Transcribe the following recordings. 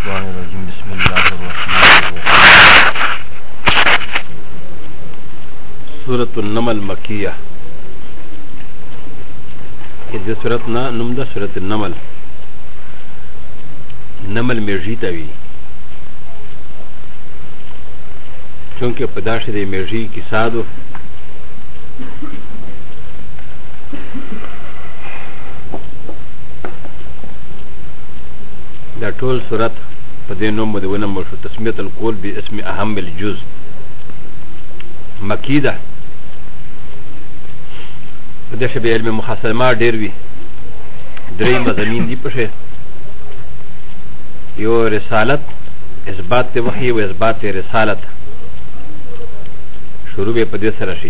الشيطان الرجيم بسم الله الرحمن الرحيم سورة النمل مكية إذا سورتنا نمدا سورة النمل نمل مرجی تاوی چونکه پداشت دی مرجی کسا دو دا ټول صورت په دې نوم باندې ونمبر شو تسمیت القول باسم اهم الجزء مکی ده په دې شبه علم محاسبه ډېر وي درې مضامین دي پښه یو رسالت اثبات وحی او اثبات رسالت شروع به په دې سره شي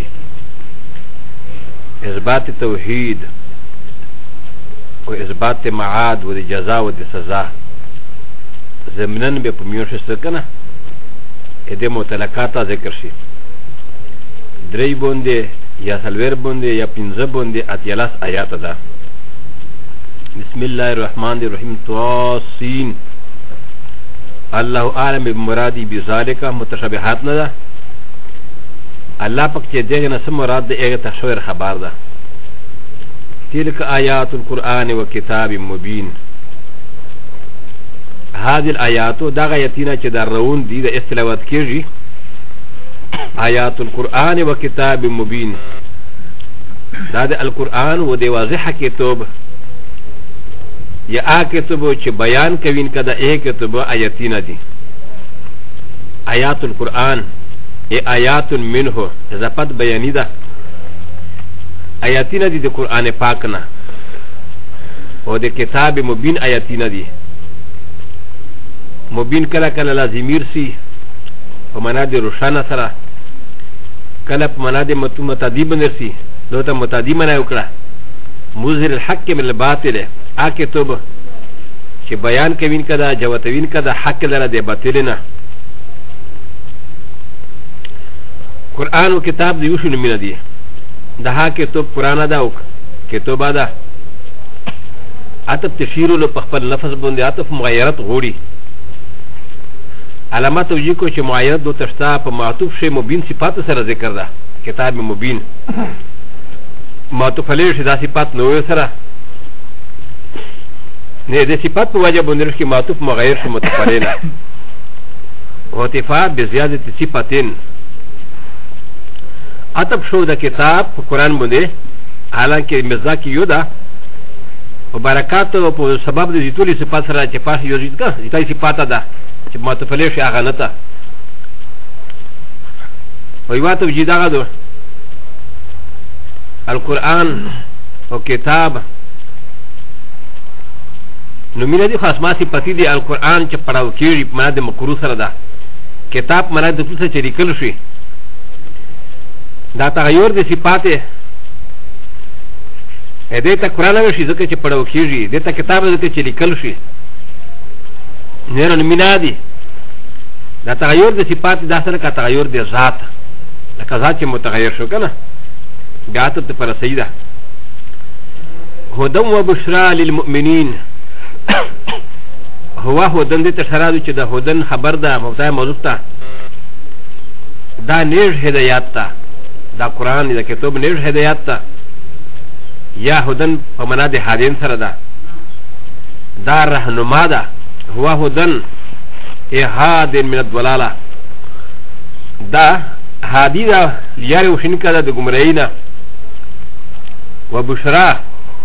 اثبات توحید او اثبات معاد و جزاء و سزا زمنن به پمیوش سکنه اده متلقاتا ذکر شي دری بونده یا سلویر بونده یا پنزه بونده اتیالاس آیات ده بسم الله الرحمن الرحیم تواسین الله عالم بمرادی بذالک متشابهات نه ده الله پاک چې دغه نه سم مراد ده هغه تشویر خبر ده تلك آيات القرآن وكتاب مبين هذه الآيات دغه یتینا چې در روون دي د استلاوات کېږي آيات القرآن وكتاب مبين دا د القرآن و د واضح کتاب یا کتاب چې بیان کوي کده ا کتاب آیتینا دي آيات القرآن ای آیات منه اضافت بیانی ده آیاتینا دی د قرآن پاک نه او د کتاب مبین آیاتینا دی مبین کله کله لازمیر سی په معنا د روشانه سره کله په معنا د متعدی بنرسی نو ته متعدی معنا وکړه مظهر الحق من الباطل ا کتاب چې بیان کوي کده جواتوین کده حق لره د باطل نه قرآن او کتاب دی یوشو نمینه دی ده ها کتاب قرآن ده او کتابه ده عطف تشیرو له پخپل لفظ بنده عطف مغیرت غوړي علامات وجه کو چې مغیرت دو تشتا په معطوف شی مبین صفات سره ذکر ده کتاب مبین معطوف علیه دا صفات نو سره نه د صفات په وجه باندې چې معطوف مغیر شو متفعلین او اتفاق بزیاده صفاتین عطب شو د کتاب په قرآن باندې حالانکه مزاکی یو ده او برکات او په سبب د ټولي صفات سره چې پاس یو ځکه چې صفات ده چې متفعل شي هغه نه ته او یو ته وجدا غدو القرآن او کتاب نو مینه دي خاص ما صفتی دي القرآن چې پڑھاو کیږي په معنا د مقرو سره ده کتاب معنا د څه چې لیکل شي دا تغیر د صفات دې ته قرآن وشي ځکه چې پڑھاو کیږي دې ته کتاب ځکه چې لیکل شي نه مینا دي دا تغیر د صفات دا سره کا تغیر د ذات لکه ذات چې متغیر شو کنه بیا ته پر سیدا هدى وبشرى للمؤمنین هو هدن دې تشرادو چې د هدن خبر ده مبتدا موضوع ته دا نیژ هدایت ته دا قرآن دا کتاب نیژ هدایت تا یا هدن په معنا د هادین سره ده دا رهنما ده هو هدن اهاد من الضلاله دا هادی ده لیاره وشین کده د گمراهی نه وبشرا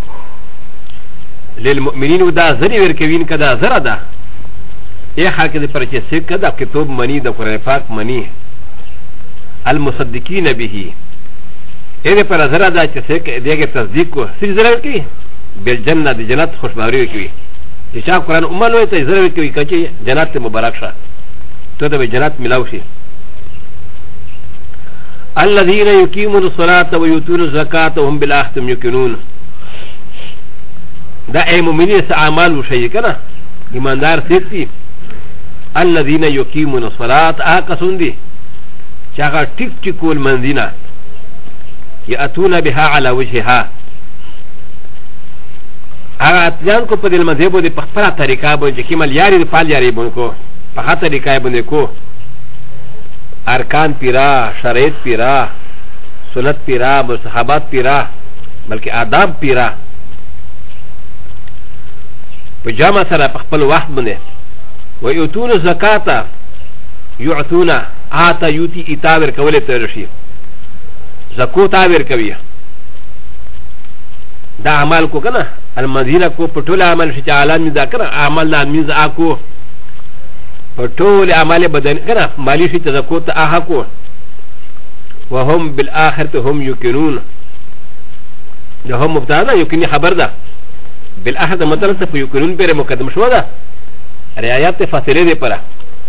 للمؤمنین دا زری ورکوین کده زره ده ای خلق د پرچې سې کده کتاب منی د قرآن پاک منی المصدقين به اذا پر زرا دا چې څه دغه تصدیق کو سړي زرا کوي بل جنت د جنت خوشبختی کوي چې چا قرآن امنو ته زرا کوي چې جنت مبارک شه ته د جنت ملاو شي الذين يقيمون الصلاه ويؤتون الزكاه وهم بالاخره يوقنون دا اي مؤمنين اعمال وشي کنه ایماندار سيتي الذين يقيمون الصلاه اقصون دي شاغا تك تكول منزنا يأتون بها على وجهها هغه اتیان کو په دې مذهب د پخپله طریقه باندې چې کمل یاري د پال یاري باندې کو په هغه طریقه باندې کو ارکان پیرا شرایط پیرا سنت پیرا مستحبات پیرا بلکې آداب پیرا په جامع سره په خپل وخت باندې ويؤتون الزکات يعطون آتا يوتي اتاور کولې ته رشي زکو تاور کوي دا عمل کو کنه المدینه کو پټول عمل شي عالم دا کنه عمل لا میز اكو پټول عمل بدن کنه مالی شي زکو ته احکو وهم بالاخره هم يقينون ده هم مبتدا يقين خبر ده بالاخره مطلب ته يقينون پر مقدم شو ده رعایت فاصله دي پره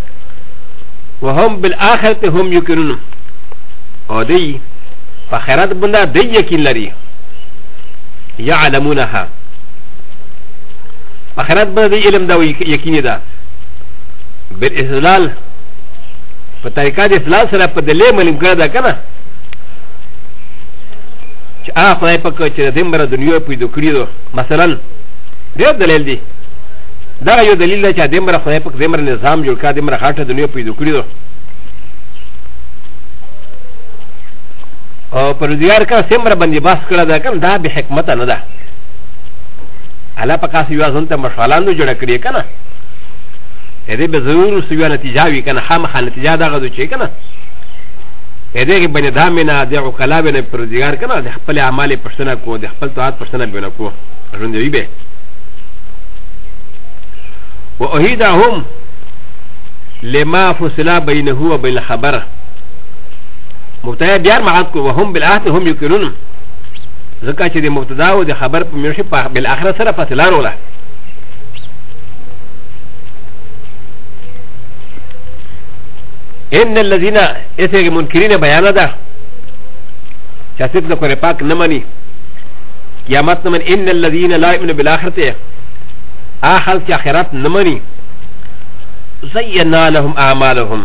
وهم بالاخره هم يقينون او دي فخيرات بندا دي يقين لري يعلمونها فخيرات بندا دي علم دا يقين ده بالاستدلال فطريقه دي استدلال سره په دليل ملم کړه ده کنه چې خدای پاک چې د دمر دنیا پیدا کړی دو مثلا ډېر دلیل دی دا یو دلیل دی چې دمر خدای پاک دمر نظام جوړ کړ دمر خاطر دنیا پیدا کړی دو او پر دیار کا سمره باندې باس کړه دا کنه دا به حکمت نه ده الله پاک یو ځان ته مشالانو جوړ کړی کنه اې دې به ضرور سوي نتیجه وی کنه خامخا نتیجه دا غو چې کنه اې دې کې باندې دامنه د عقلا باندې پر دیار کنه د خپل اعمال پښتنه کو د خپل طاعت پښتنه بنه کو ژوندوي به واهيدهم لما فصل بينه وبين الخبر مبتدا بيار معاد کو وهم بالاخره هم يقولون زکه چې د مبتدا او د خبر په میشه په بالاخره سره فاصله وروله ان الذين اسه منكرين بيان ده شاسب د قرآن پاک نه مني قیامت نه من ان الذين لا يؤمنون بالاخره اخر چې اخرت نه مني زينا لهم اعمالهم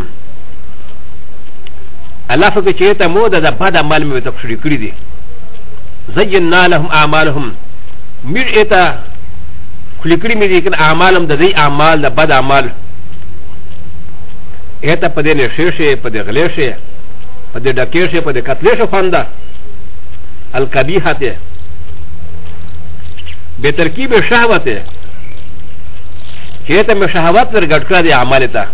الله فکر چې ته مو د بد عمل مې تفسیر کړی دي زينا لهم اعمالهم میر اته کلیکړی مې دي کنه اعمالهم د دې اعمال د بد اعمال اته په دې نششه په دې غلیشه په دې ډکیشه په دې قتلشه فنده القبیحه به ترکیب شهوت چې ته مې شهوت ورګټ کړی دي اعمال ته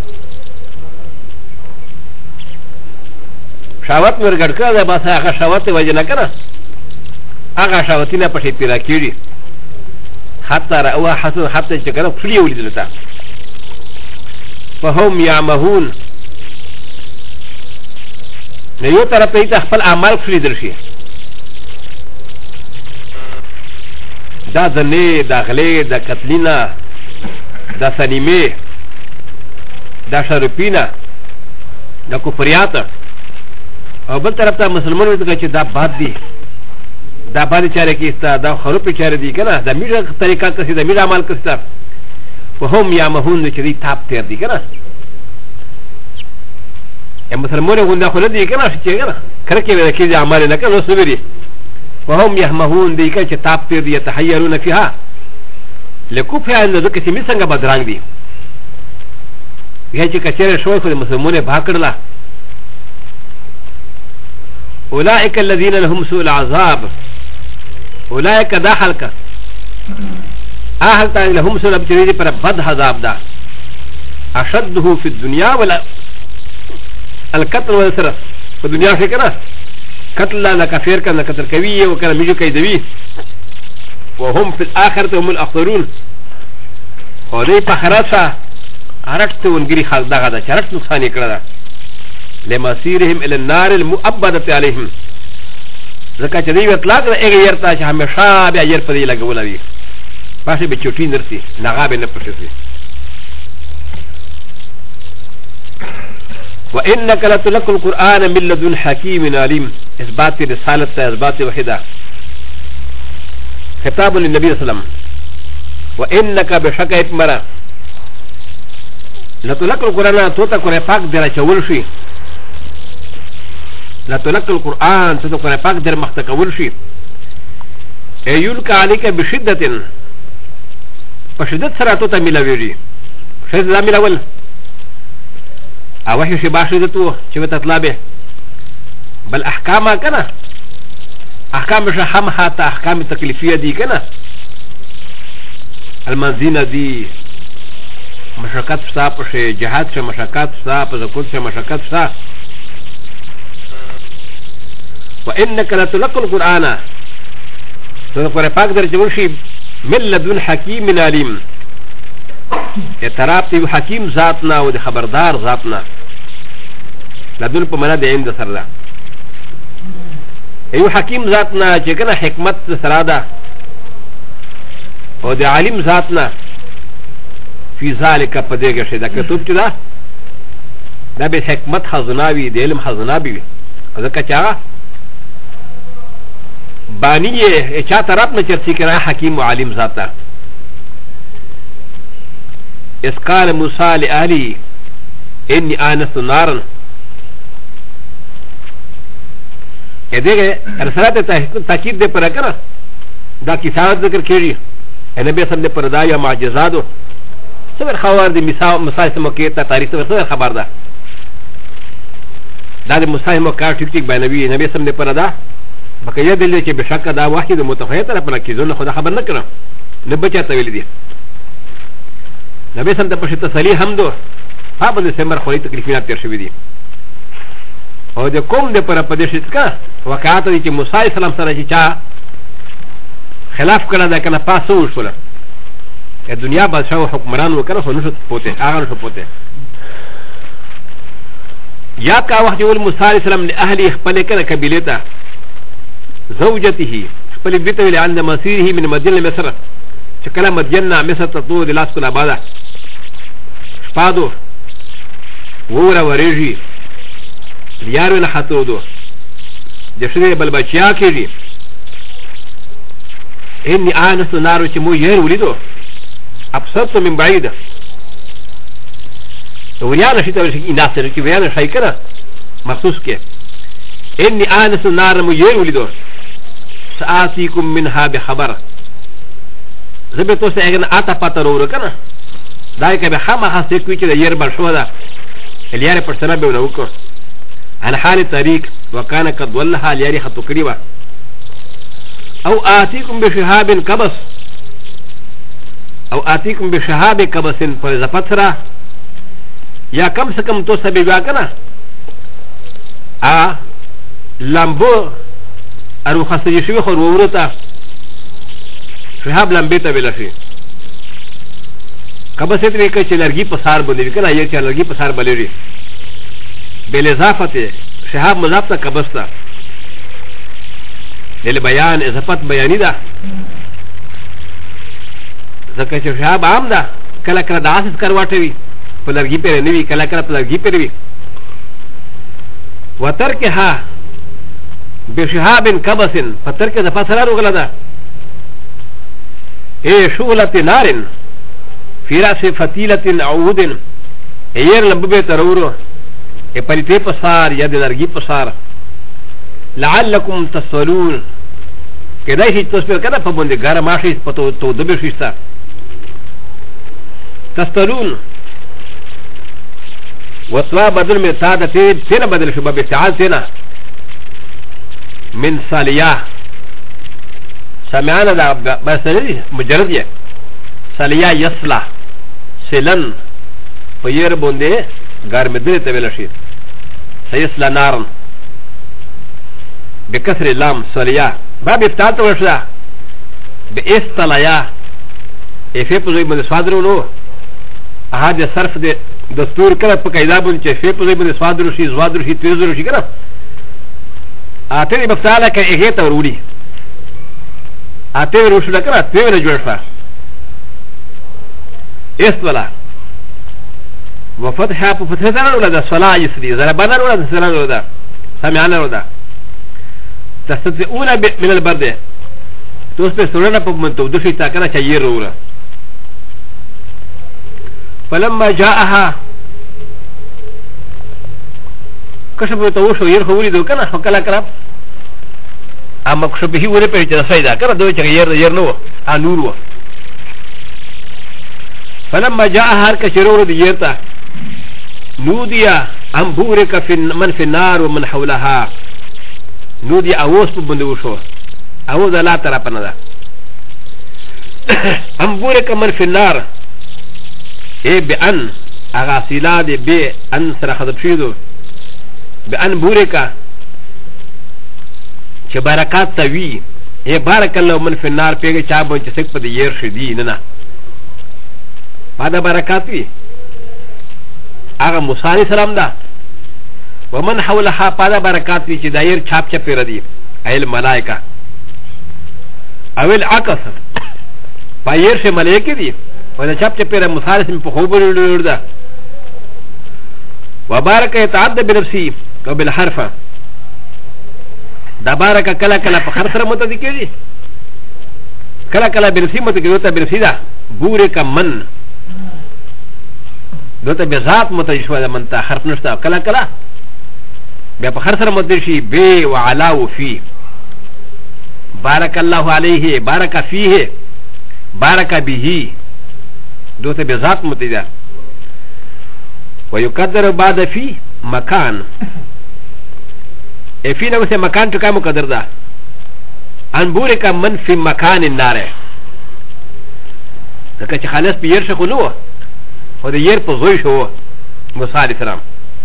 شهوت ورګټ کړی دی بس هغه شهوت وجه نه کنه هغه شهوتینه په شي پیدا کیږي حتی راو حسن حتی چې کنه خلی ولیدل تا فهم يعمهون نه یو طرف ته خپل اعمال خلی درشي دا ځنه داخلي د قتلینا دا سنیمه دا شرپینا دا کفریات او بل طرف ته مسلمانانو ته چې دا باد دي دا باد چاره کې استا دا خروپ چاره دي کنه دا میړه طریقه کې دا میړه عمل کوي وهم يعمهون چې دي تاب تیر دي کنه ا مسلمانانو غونډه خو نه دي کنه چې کنه کړه کې کې عمل نه کنه سوبري وهم يعمهون دي چې تاب تیر دي يتحيرون فيها لکوفه ان ذکر چې می څنګه بدرنګ دي یا چې کچره شوی خو مسلمانانو باکړه اولئك الذين لهم سوء العذاب اولئك داخلك اهل تعالى لهم سوء العذاب پر بد عذاب دا اشده في الدنيا ولا القتل والسرقه في الدنيا في كده قتل لا كافر كان قتل كوي وكان ميجو كيدوي وهم في الاخره هم الاخسرون ودي بخراسه عرفت ونجري خالد دا شرط نقصان كده لمسيرهم الى النار المؤبده عليهم زكاه دي اطلاق ايه يرتا چې هميشه بیا ير پدې لګولوي پاسه به چوټي نرسي نغاب نه پښتي وانك لتلقى القران من لدن حكيم عليم اثبات رسالته اثبات وحده خطاب للنبي صلى الله عليه وسلم وانك بشك اتمرا لتلقى القران توتا قران پاک درا چول شي لا تلقى القرآن تتوقع باك در مختكول شيء يلقى عليك بشدة فشدت سراتو تميلا ويجي شدت تميلا ول اوحي شبا شدتو شبت اطلابه بل احكامها كنا احكام شحم حتى احكام التكليفيه دي كنا المنزينه دي مشاكات فتا پشه جهاد شه مشاكات فتا پزکون شه مشاكات فتا وانك لتلقى القرآن فقر پاک در جوشی من لدن حکیم علیم اعتراف تیو حکیم ذاتنا و دی خبردار ذاتنا لدن پا منا دی عند سر دا ایو حکیم ذاتنا چکن حکمت سرا دا و دی علیم ذاتنا فی ذالک پا دیگه شده کتوب چو دا دا بی حکمت خزناوی دی علم خزناوی ازکا چاگا بانیه چا طرف نه چرسی کنه حکیم و عالم ذاتا اس قال موسی لآلی انی آنست نارن ادھے رسالت تاکید دے پر کنا دا کساوت ذکر کیجی نبی صلی اللہ پر دا یا معجزاتو سبر خوار دی مسائل سمکیتا تاریخ سبر خبر دا دا دی مسائل مکار ٹھیک ٹھیک بای نبی صلی اللہ پر دا بقيه دليل كي بشكل دا واحد متفايت ربنا كيزون خدا خبر نكرا نبچا طويل دي نبي سمت پشت تسلي حمدو فابد سمر خولي تكليفينات تير شوي دي او دي قوم دي پر پدشت کا وقعات دي كي موسى السلام سره چي چا خلاف کړه دا کنه پاسو شول الدنيا بادشاہ حکمران وکړه خو نشو پوته هغه نشو پوته یا کا وخت ول موسى السلام لاهلي خپل کنه قبيلته زوجته خپل بیت ویل عند مسیره من مدینه مصر چې کله مدینه مصر ته تو د لاس کله بادا شپادو وورا ورېږي یارو نه خاطو دو د شری بل بچیا کېږي اني انس نارو چې مو ير ولیدو ابسط من بعيد وريانا شي ته شي ناصر کې وريانا شي کنه مخصوص کې اني انس نار مو ير ولیدو سآتيكم منها بخبر زبتو سيغن آتا پاترورو کنا داي که بخما خاص يكوي چه دا یر برشو دا اليار پرسنا بيونوكو عن حال طريق وكان قد ولها الياري خطو قريبا او آتيكم بشهاب كبس او آتيكم بشهاب كبس فلزفت سرا یا کم سکم تو سبی بیا کنا لامبو ارو خاصه شوی خو ورته شهاب لمبه ته ویل شي کبه ست وی کې چې لرګي په سار باندې کنه یو چې لرګي په سار باندې بل اضافه شهاب مضاف ته کبستا دل بیان اضافت بیانی ده ځکه چې شهاب عام ده کله کله د اساس کرواټوي په لرګي پر نه وی کله کله په لرګي پر وی وترکها بشهاب كبس فترك ذا فسرار وغلدا ايه شغلة نار في راس فتيلة عود اير لببه ترورو ايه پليته پسار يد نرگي پسار لعلكم تصلون كده هي تصبر كده فبند غار ماشي پتو تو دبه شيستا تصلون وطوا بدل میں تا تینا بدل شباب استعال تینا من ساليا سمعنا دا بس مجرد يه ساليا يسلا سلن فير بونده غار مدري تبلشي سيسلا نارن بكسر اللام ساليا باب افتات ورشا باستلايا افي پوزي من سوادرو نو هذا صرف دي دستور کله په قاعده باندې چې فی په ځای باندې سوادرو شي زوادرو شي تیزرو شي کنه اته به تعالی کې هغه ته ورولي اته ورشل کنه ته نه جوړ شو استولا وفتح په فتح سره ولدا صلاه يسري ضربنا ولدا سلام ولدا سمعنا ولدا تستطيعون من البرد توس په سورنا په منتو د شي تا کنه چې ير وره فلما جاءها كشف توشو يرخولي دو كنا فكلا كراب اما كشبه وري په چې سيدا کنه دوی چې ير نو نور و فلما جاء هر كشرور ديرتا نوديا ام بورك في من في النار ومن حولها نودي اوس بندوشو او لا ترى بندا ام بورك من في النار اي بان اغاسيلا دي بي ان سرخد فيدو بان بورك چې برکات توي اي بارك الله من في النار پیګه چا بون چې سک په دې ير شدي نه هذا بركات وي هذا موسى عليه السلام ده ومن حولها هذا بركات وي چې داير چاپ چپ ردي اي الملائكه او العكس باير شه ملائكه دي ولا چاپ چپ ر موسى عليه په خوب ورده وبارك يتعدى بنفسه وبالحرف دا بارك كلا كلا بخرسر متذكري كلا كلا بنفسي متذكري بنفسي ده بورك من دوتا بذات متجشوه ده من تا حرف نشتا كلا كلا بیا بخرسر متجشي بي وعلا وفي بارك الله عليه بارك فيه بارك به دوتا بذات متجشوه ويقدر بعد في مكان في نفس مكان تكا مقدر ده ان بورك من في مكان النار لكن خالص بيرش خلوه وده ير بزوي شو موسى عليه السلام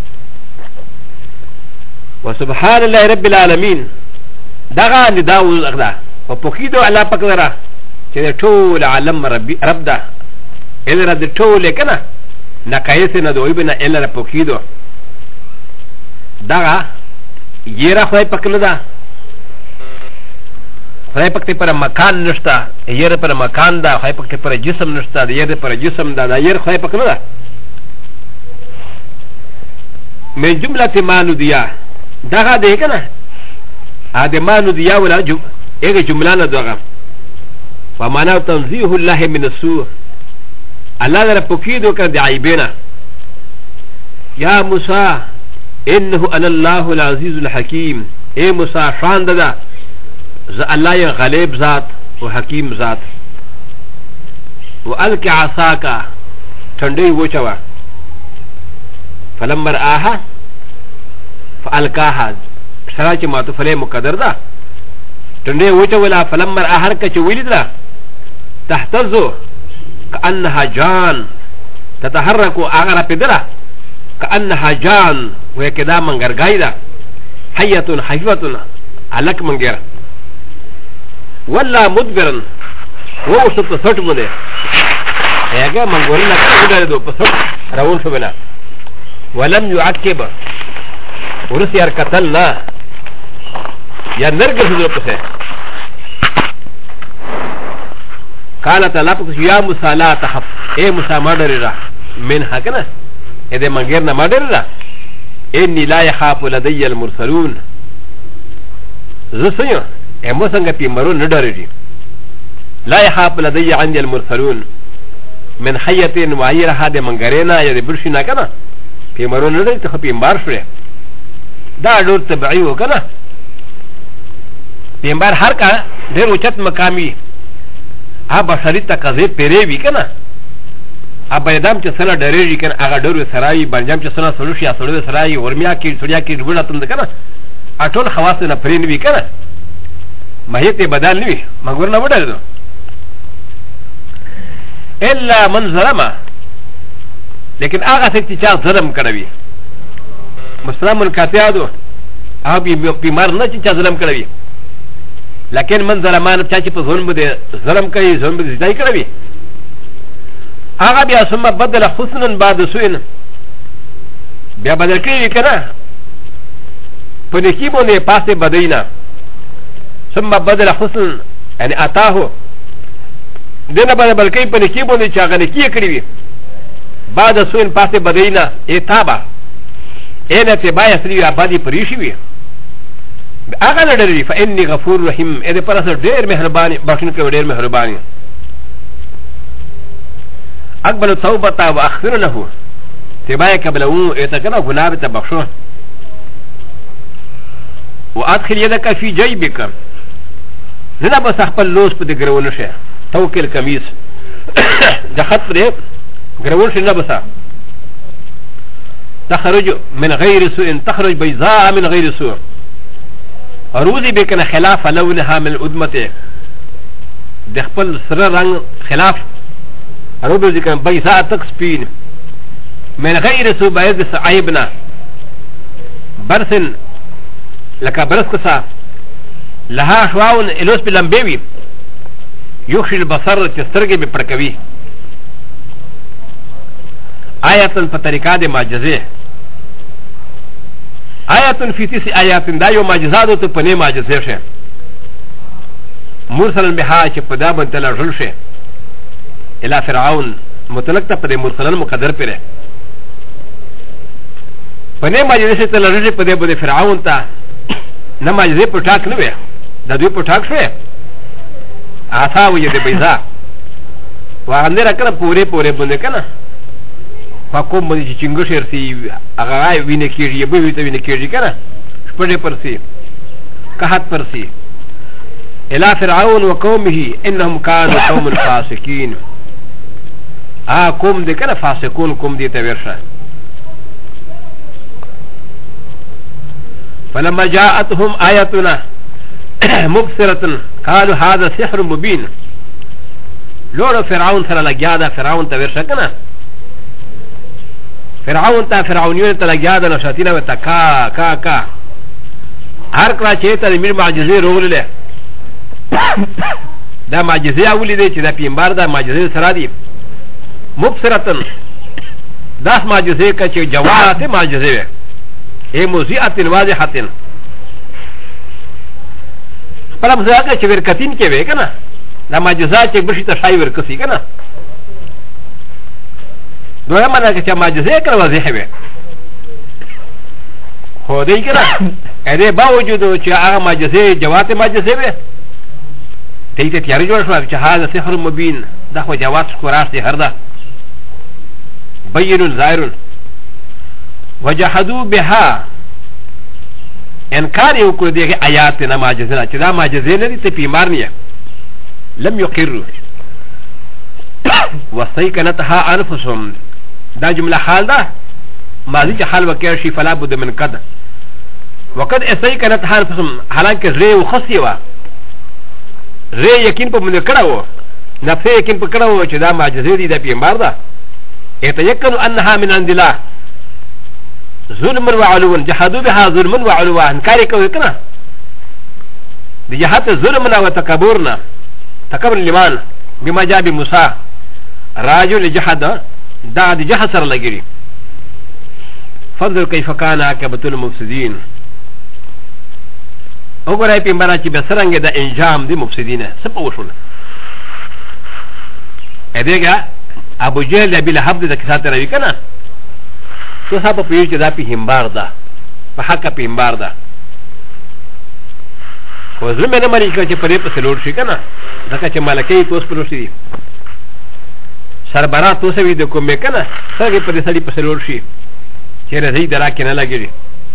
وسبحان الله رب العالمين دغا نداو الاغدا وبوكيدو على بقدره كده طول عالم رب ده الا رد طول كده نكايسنا دو ابن الا بوكيدو دغا يرا خدای پاک نه ده خدای پاک ته پر مکان نشته ير پر مکان ده خدای پاک ته پر جسم نشته ده ير پر جسم ده ده ير خدای پاک نه ده من جمله ما نودیا دغه ده کنه ا ما نودیا ولا ایګه جمله نه دغه فمانه تنزيه الله من السوء الله در پوکیدو کړ دی عیبنا یا موسی انه انا الله العزيز الحكيم اي موسى شان ده الله غالب ذات وحكيم ذات والك عصاك تندي وچوا فلما راها فالكاها سراچ ما تو فله مقدر ده تندي وچولا فلما راها هركه ولدلا تحتزو كانها جان تتحرك اغرى بدرا كأنها جان وكذا من غرغايدا حية حيفة عليك من غير ولا مدبرا وهو سبت صوت مده هيجا من غورنا كده دو بصوت راون شو بنا ولم يعقب ورسي اركتلنا يا نرجس دو بصه قالت لابد يا موسى لا تخف اي موسى ما دريرا من هكذا اذا من غيرنا ما دريرا اني لا يخاف لدي المرسلون زسيو اموسنگا بيمرون ندرجي لا يخاف لدي عندي المرسلون من حية وعير هذا من غيرنا يدي برشنا كنا بيمرون ندرجي تخبي مبار شوية دا دور تبعي وكنا بيمبار هركا دير وچت مقامي ابا شريطة كذي پيريوي كنا ابا يدام چه سنه ډریږي کنه هغه ډورو سرای بنجام چه سنه سلوشي یا سلوه سرای ورمیا کې سړیا کې ډوډا تند کنه اټول خواص نه پرین وی کنه ماهیت بدل نوي مګور نه وډل الا من ظلم لیکن هغه څوک چې ظلم کړوي مسلمان کاتیادو هغه بیمار نه چې ظلم کړوي لیکن من ظلمان چې په ظلم بده ظلم کوي ظلم بده ځای کړوي هغه بیا ثم بدل حسنا بعد سوء بیا بدل کړي کنه په نکی باندې پاسه بدینا ثم بدل حسن يعني اتاه دنه بدل کړي په نکی باندې چې هغه نکی کړی وي بعد سوء پاسه بدینا اتابا انا تبايا سري ابادي پریشي وي هغه لري فاني غفور رحيم اې پر سره ډېر مهرباني بخښنه کوي ډېر مهرباني اقبل التوبه واخر له تبايا قبله اتكنا غناب تبخشو وادخل يدك في جيبك لنا بس خپل لوس په دګرونه شه توکل کمیس د خط پر غرون شي نبسا تخرج من غير سوء تخرج بيضاء من غير سوء روزي بكنا خلاف لونها من الأدمة دخل سر رنگ خلاف روزي كان بيضاء تكسبين من غير سوء بيض عيبنا برسن لك برسكسا لها شواون الوس بلنبيوي يخشي البصر تسترقي بپرکوي آياتن پتركا دي معجزه آياتن في تيسي آياتن دا يو معجزاتو تو پنه معجزه شه مرسلن بها چه پدا بنتلا رل شه الى فرعون متلقتا پده مرسلن مقدر پره پنه معجزه شه تلا رل شه پده بده فرعون تا نه معجزه پټاک نه وي دا دوی پټاک شوه آسا وي د بيزا وانده را کنه پوره پوره بنده کنه فاقوم بنده چه چنگو شرسی اغاقای وینه کیجی یبوی ویتا وینه کیجی کنه شپده پرسی کهت پرسی الى فرعون و قومه انهم كانوا قوم فاسقين قوم ده کنه فاسقون قوم ده تورشه فلما جاءتهم آياتنا مبصرة قالوا هذا سحر مبين لورو فرعون سره لگیا دا فرعون تا ورشه کنه فرعون تا فرعونیون تا لگیا دا نشاتینا و تا کا هر کلا چه تا میر معجزه رول له دا معجزه اولی ده چه دا پیمبار دا معجزه سرا دی مبصرتن داس معجزه که چه جوارات معجزه ای موزیعت واضحتن پلا مزاق که چه ورکتین که وی کنه دا معجزات چه برشی تشای ورکسی کنه دویا مانا که چه معجزه کنه واضحه وی خودی کنه ایده باوجودو چه آغا معجزه جوات معجزه وی تیت تیاری جوڑ شو چه هذا سحر مبین دا خو جوات شکوراش دی هر دا بینون ظاهرون وجحدو بها انکار یو کړو دغه آیات نه معجزه چې دا معجزه نه دي ته پیمار نه لم يقروا وسيكنتها انفسهم دا جمله حال ده ماضي چې حال وکړ شي فلا بد من قد وقد سيكنتها انفسهم حالانکه زه وخصي وا زه یقین په من کړو نفس یقین په کړو چې دا معجزه دي د پیمار ده يتيقن انها من عند الله ظلم وعلوا جحدوا بها ظلم وعلوا انكار کوي کنه د جهات ظلمنا وتکبرنا تکبر الايمان بما جاء بموسى راجل جحد دا د جهاد سره لګري فضل كيف كان عاقبه المفسدين وګورئ په مبارک به سرنګ د انجام د مفسدين سپه وشول ادهګه ابو جهل ابي لهب د کسات راوي کنه تو صاحب په یوه چې دا په همبار ده په حق په همبار ده خو زه مې نه مری چې په دې په سلوړ شي کنه ځکه چې ملکې توس په لوشي دي سربرا توس وی د کومې کنه څنګه په دې سړي په سلوړ شي چې راځي درا کې نه لګي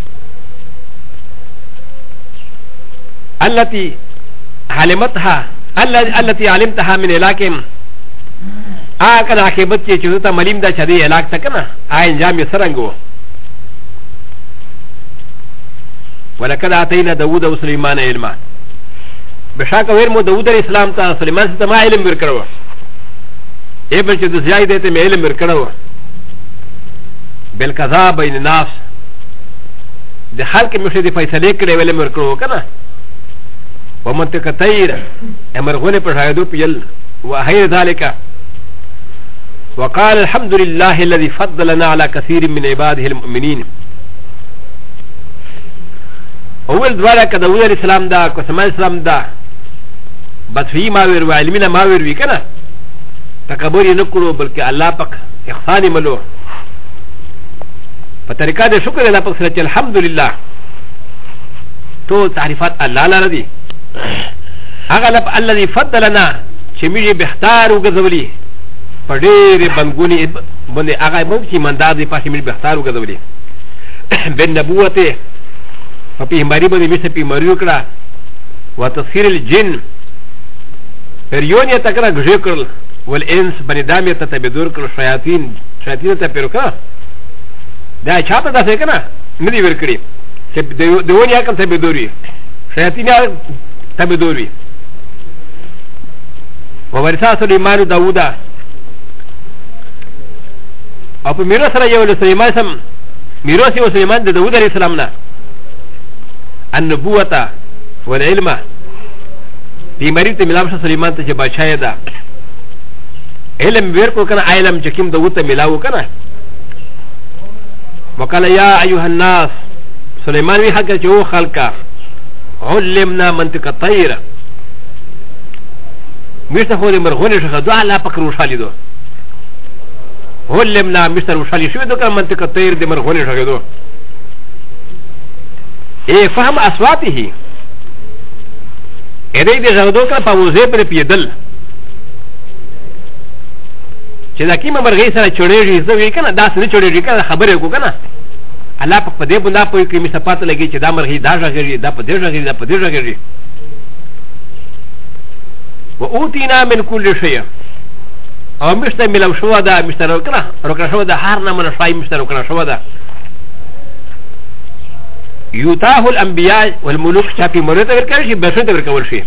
التي علمتها التي علمتها من علاقهم اكن عاقبت چې ته ملیم دا چدي علاق ته کنه انجام یې سرنګو ولقد اتينا داوود وسليمان علما بشاک وير مو داوود عليه السلام ته سليمان ته ما علم ورکړو اے بل چې د زیاد ته مې علم ورکړو بل قضا بین الناس د خلق مشه د فیصله کړي علم ورکړو کنه ومنطق تیر امرغونه پر شاهدو پیل وهي ذلك وقال الحمد لله الذي فضلنا على كثير من عباده المؤمنين اول دوارا كداود عليه السلام دا قسم السلام دا بس في ما وير وعلمنا ما وير وي كنا تكبر نكرو بلکہ الله پاک احسان ملو بطریقہ دے شکر اللہ پاک سره الحمد لله تو تعریفات الله لاره دي اغلب الذي فضلنا چمیږي بختار وګذولي په ډېرې بنګونې باندې هغه به چې ایماندار دی پاسې مې بختار وګرځولي بن نبوته په پیغمبري باندې مې پیغمبري وکړه و تسخیر الجن پریون یې تکړه غږ کړل والانس بني دامي تتبدور كل شياطين شياطين تبيروكا دا چاته دا سيكنا ندي وركري دوني ياكم تبدوري شياطين تبدوري وورثا سليمان داوودا او په میراث سره یو سليمان سم میراث یو سليمان د داوود عليه السلام نه النبوة والعلم في مريض ملامش سليمان تجي بادشاہ دا علم بيركو كنا علم جكيم داوود ملاو كنا وقال يا ايها الناس سليمان وي حق جو خلقا علمنا منطق الطير مشتا خو مرغوني شخه دو على پکرو شالي دو علمنا مستر وشالي شو دو كان منطق الطير دي مرغوني شخه دو اي فهم اصواته ادي دي زودو كان پاوزه پر پیدل چې دا کیمه مرغی سره چړېږي زه وی کنه دا سره چړېږي کنه خبره کو کنه الله په دې بندا په کې می صفات لګي چې دا مرغی دا ژغېږي دا په دې ژغېږي دا په دې ژغېږي و اوتینا من كل شيء او مشته ملو شو دا مشته کنه روکړه شو دا هر نه من شای مشته روکړه شو دا یوتاه الانبیاء والملوک چې په مرته ورکړي شي بشنه ورکول شي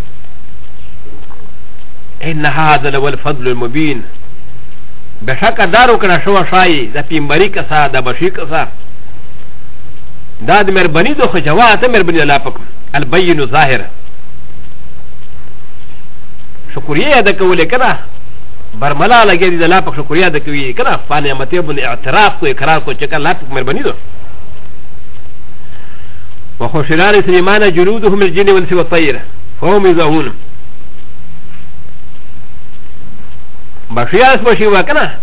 ان هذا لو الفضل المبين بشک دارو کنه شو شای د پیمبری کسا د بشی کسا دا د مربنی دو خجوات مربنی الله پک البین ظاهر شکریه د کول کنه برملا لګی د الله پک شکریه د کوي کنه فانه مته بن اعتراف کو اقرار کو چې الله پک مربنی دو وخشرار سليمان جنودهم الجن والانس والطير فهم يزهون بشياس بشي وكنا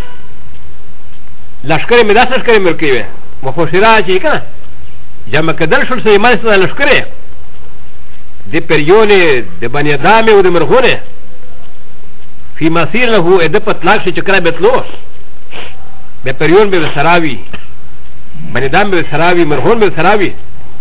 لشكري مداس لشكري ملكي وخشرار شي كنا جمع كدل شو سليمان سنا لشكري دي بريوني دي بني دامي ودي مرغوني في مسير له ادبت لاكشي چكرا بتلو بپریون به سراوی بني دام به سراوی مرغون به سراوی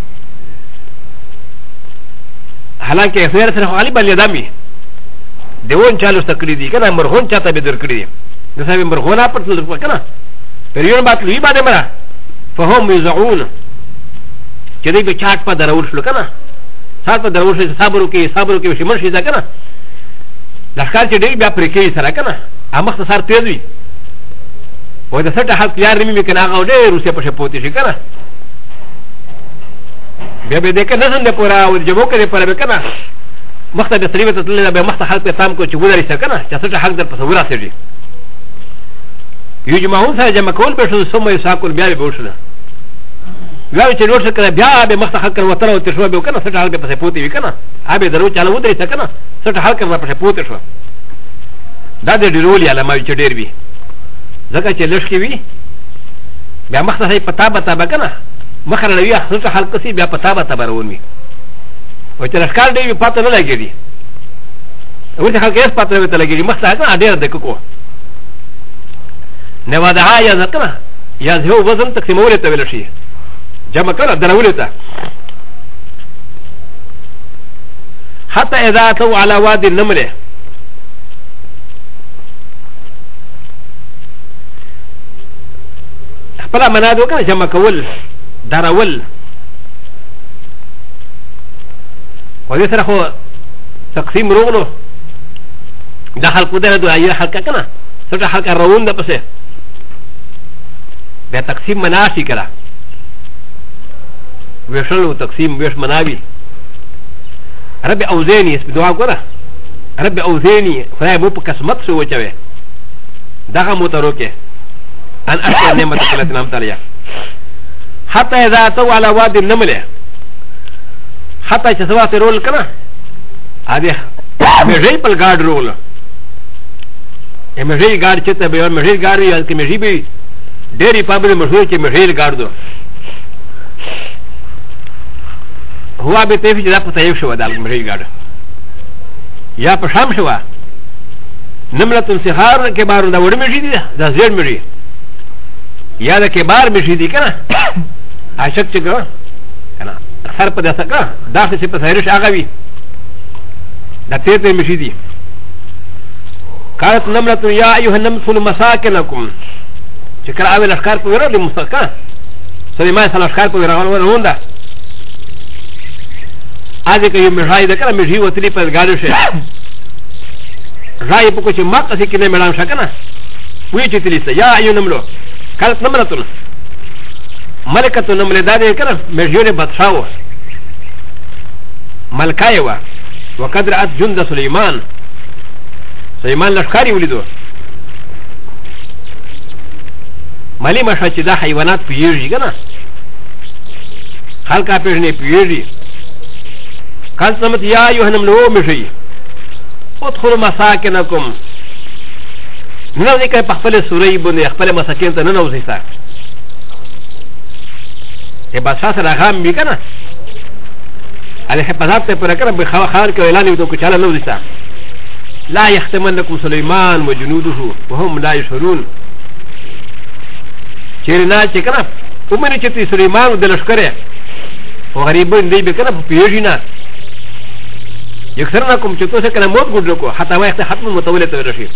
حالانکه اسیر سره خالی بني دامي دیون چالو تکلی دی کنه مرغون چاته به درکړي دي د صاحب مرغون پټل کنه پریون بات لوی باندې مرا فهم یزعون چې دی به چاټ په درول شل کنه سات په درول شي صبر وکي شمر شي دا کنه لخر چې دی بیا پرې کې سره کنه امختصار تیز وي و د سټه حق یار نیمه کنه هغه ډېر روسي په شپوتي شي کنه بیا به دې کنه نه پورا او جمعو کې پر به کنه مخته د سریبه تل به مخته حق په تام کو چې ګوري سکنه چې سټه حق در په صورت سره یو جمعون سره جمع کول به شو سمه یساکل بیا به وشله بیا چې نور څه کړه بیا به مخته حق وتر او تشو به کنه سټه حق په پوتي وی کنه ابه درو چاله ودري سکنه سټه حق په پوتي شو دا د ډیرولي علامه چې ډیر وی ځکه چې لښ کې وی بیا مخته هي پتا بتا کنه مخره لوي سټه حق سي بیا پتا بتا برونی و چې لښکار دی پته نه لګیږي ورته خلک یې پته وته لګیږي مخته کنه ډیر د کوکو نواده یا ځکنه یا زه وزن تقسیمول ته ویل شي جمع کړه درول ته حتى اذا اتوا على وادي النمله خپل منادو کنه جمع کول درول و دې سره خو تقسیم روغلو دخل قدره دو ايه حلقه کنه سره حلقه روون ده پسه بیا تقسیم مناشي کړه وشلو تقسیم وش منابي رب اوزيني اسم دعا غره رب اوزيني خدای مو په قسمت سو وچوي دغه موتروکه ان اشهر نعمت الله نام تعالی حتى اذا اتوا على وادي النمله حتى چې سوا ته رول کنه ا دې مېږي په ګاډ رول مېږي ګاډ چې ته به مېږي ګاډ یې کې مېږي به ډېری په بل مشهور چې مېږي ګاډ دو هو به ته چې دا په تایف شو دا مېږي ګاډ یا په شام شو نملتون سحار کې بارو دا وړ مېږي دي دا زیر مېږي یا دا کې بار مېږي دي کنه عاشق چې کنه اکثر په داسه کا داسې په سایرش هغه وي دا تیر مشي دي قالت نملة يا أيها النمل مساكنكم شكرا أول أشكار بويرا لمستقى سليمان سال أشكار بويرا ونوندا هذا كي يمشي ده كنا مشي وتري بس قالوا شيء رأي بكو شيء ما قصي كنا ملام شكنا ويجي تليسا يا أيها النمل قالت نملة ملكة النمل ده كنا مشيوني بطشاو ملكايوا وقد رأت جند سليمان سليمان لشكاري ولدو مالي مشا چه دا حيوانات پیرجی کنا خلقا پیرجنی پیرجی قال سمت یا ایوهنم لو مشي ادخلوا مساکنکم ننوزی که پخپل سوری بنده اخپل مساکین تا ننوزی سا ای بادشاہ سر اغام بی کنا علی حفظات تا پر کنا بخوا خان که اعلانی بدو کچالا نوزی سا لا يختمنكم سليمان وجنوده وهم لا يشعرون چیرنا چې کنه ومنه چې سليمان د لشکره او غریبون دی به کنه په پیژینا یکسرنا کوم چې تاسو کنه موت ګډ کو حتی وخت ختم متوله ته راشي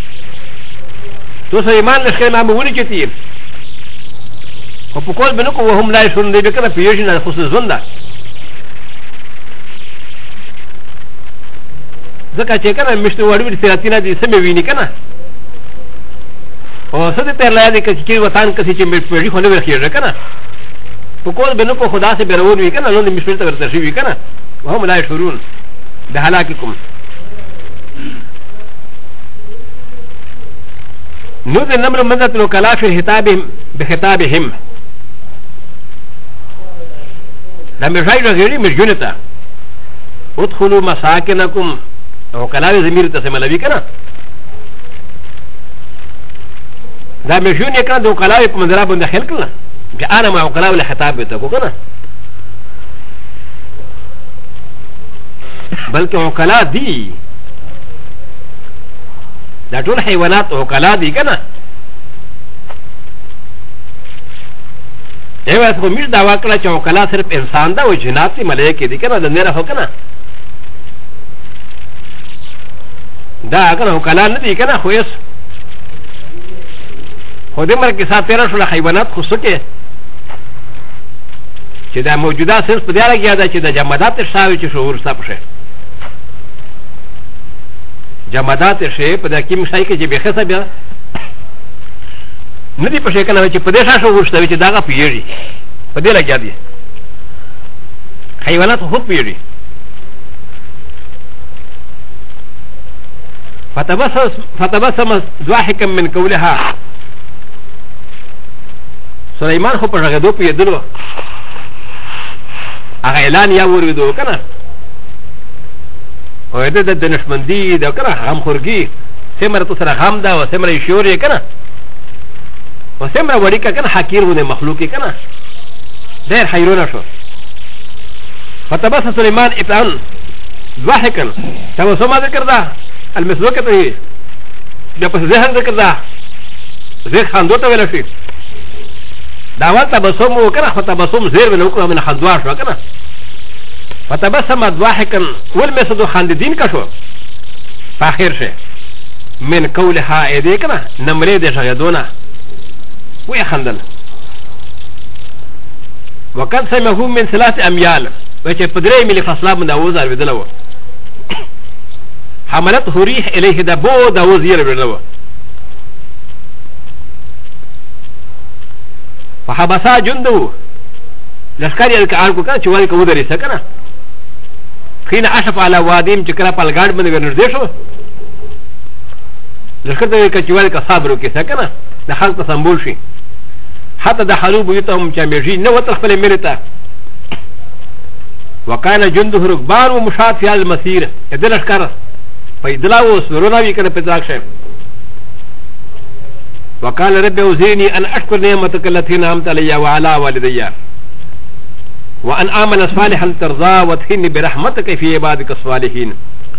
تو سليمان لشکره ما مونږ چې تي او په کول بنو کو وهم لا يشعرون دی به کنه پیژینا خصوص زنده ځکه چې کنه مشته وړوي سیراتینا دي سمې ویني کنه او څه ته لای دي چې وطن کسي چې مې پېږي خو نه ورخیږي کنه په کول بنو کو خدا سے بیرون وی کنه لون مشته ورته شي وی کنه وهم لا يشعرون بهلاككم نو د نمر مدت لو کلاف الهتاب بخطابهم دا مې راځي غيري مرجونتا ادخلوا مساكنكم او کلاوی زمیر ته سملوي کنه دا مشون یکړه د کلاوی په منځره باندې خل کړه چې انا ما کلاوی له خطاب ته کو کنه بلکې او کلا دی دا ټول حیوانات او کلا دی کنه ایواز خو میر دا واکړه چې او کلا صرف انسان دا او جنات دی ملائکه دی کنه د نه راو کنه دا کنه او کلا نه دی کنه خو یې خو دې مرګ کې ساتره شو حیوانات خو سکه چې دا موجوده سنس په دیاره کې دا چې د جمادات شاوي چې شعور صاحب جمادات شي په دکې مشای کې چې به خسه بیا نه دی په شي کنه چې په دې شاشه ورشته چې داغه پیږي په دې لګیا دي حیوانات خو پیږي فتبسم ضاحكا من قولها سليمان خو په غدو پیدلو هغه اعلان یا ورودو کنه او دې د نشمندی دا کنه غم خورګي سمره تو سره غم دا او سمره شوري کنه او سمره وړي کنه حقیر ونه مخلوق کنه ډېر حیران شو فتبسم سليمان ابن ضاحكا تبسم ذکر دا المسلوكه ته د په ذهن ذکر دا زه خاندو ته ویل شي دا وخت تبسم وکړه خو تبسم زیر ونه وکړه من خندوا شو کنه فتبسم ضاحكا والمسد خاندين كشو فاخر شيء من قولها ايديكنا نمري دي شغدونا ويا خندل وقد سمعه من 3 اميال وجه بدري ملي فصلا من داوود ارودلو حملته ريح اليه دبو داوود يرودلو فحبسا جندو لشكاري الكاركو كان شوالي كودري سكنا حين اشرف على واديم چکرا پلگاڑ بند ورنردے شو لشکر ته کچوال کا صبر وکي سکنه د خلق سمبول شي حتى دخلوا بيوتهم چمبيجي نو تخفل مرتا وكان جنده ركبان ومشات في هذا المسير ادل اشكار فيدلاو سرونا وي کنه پتراکشه وقال رب اوزيني ان اشكر نعمتك التي انعمت علي وعلى والدي وأن آمن صالحا ترضى وادخلني برحمتك في عبادك الصالحين.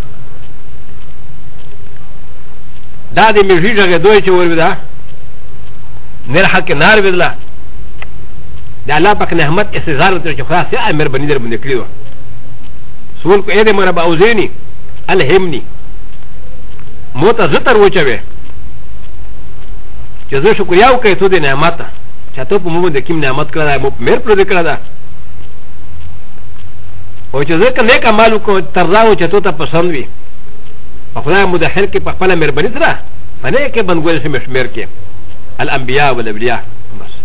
دا دې مې ژیړه دوی چې ورودا نر حق نار بدلا دا الله پاک نعمت استزار تر چې خلاص یې امر بنی در باندې کړیو سوال کو اې دې مر باوزینی الهمني موتا زتر وچوي چې زه شکریا وکړې ته د نعمت چې ته په موږ د کوم نعمت کړه مو مېر پر دې کړه ده او چې زه که نیک عمل وکړو تر راو چې ته ته پسند وي په خدای مو د خیر کې په خپله مهرباني سره په نیکې بندګۍ شمېر کې الانبیاء والاولیاء بس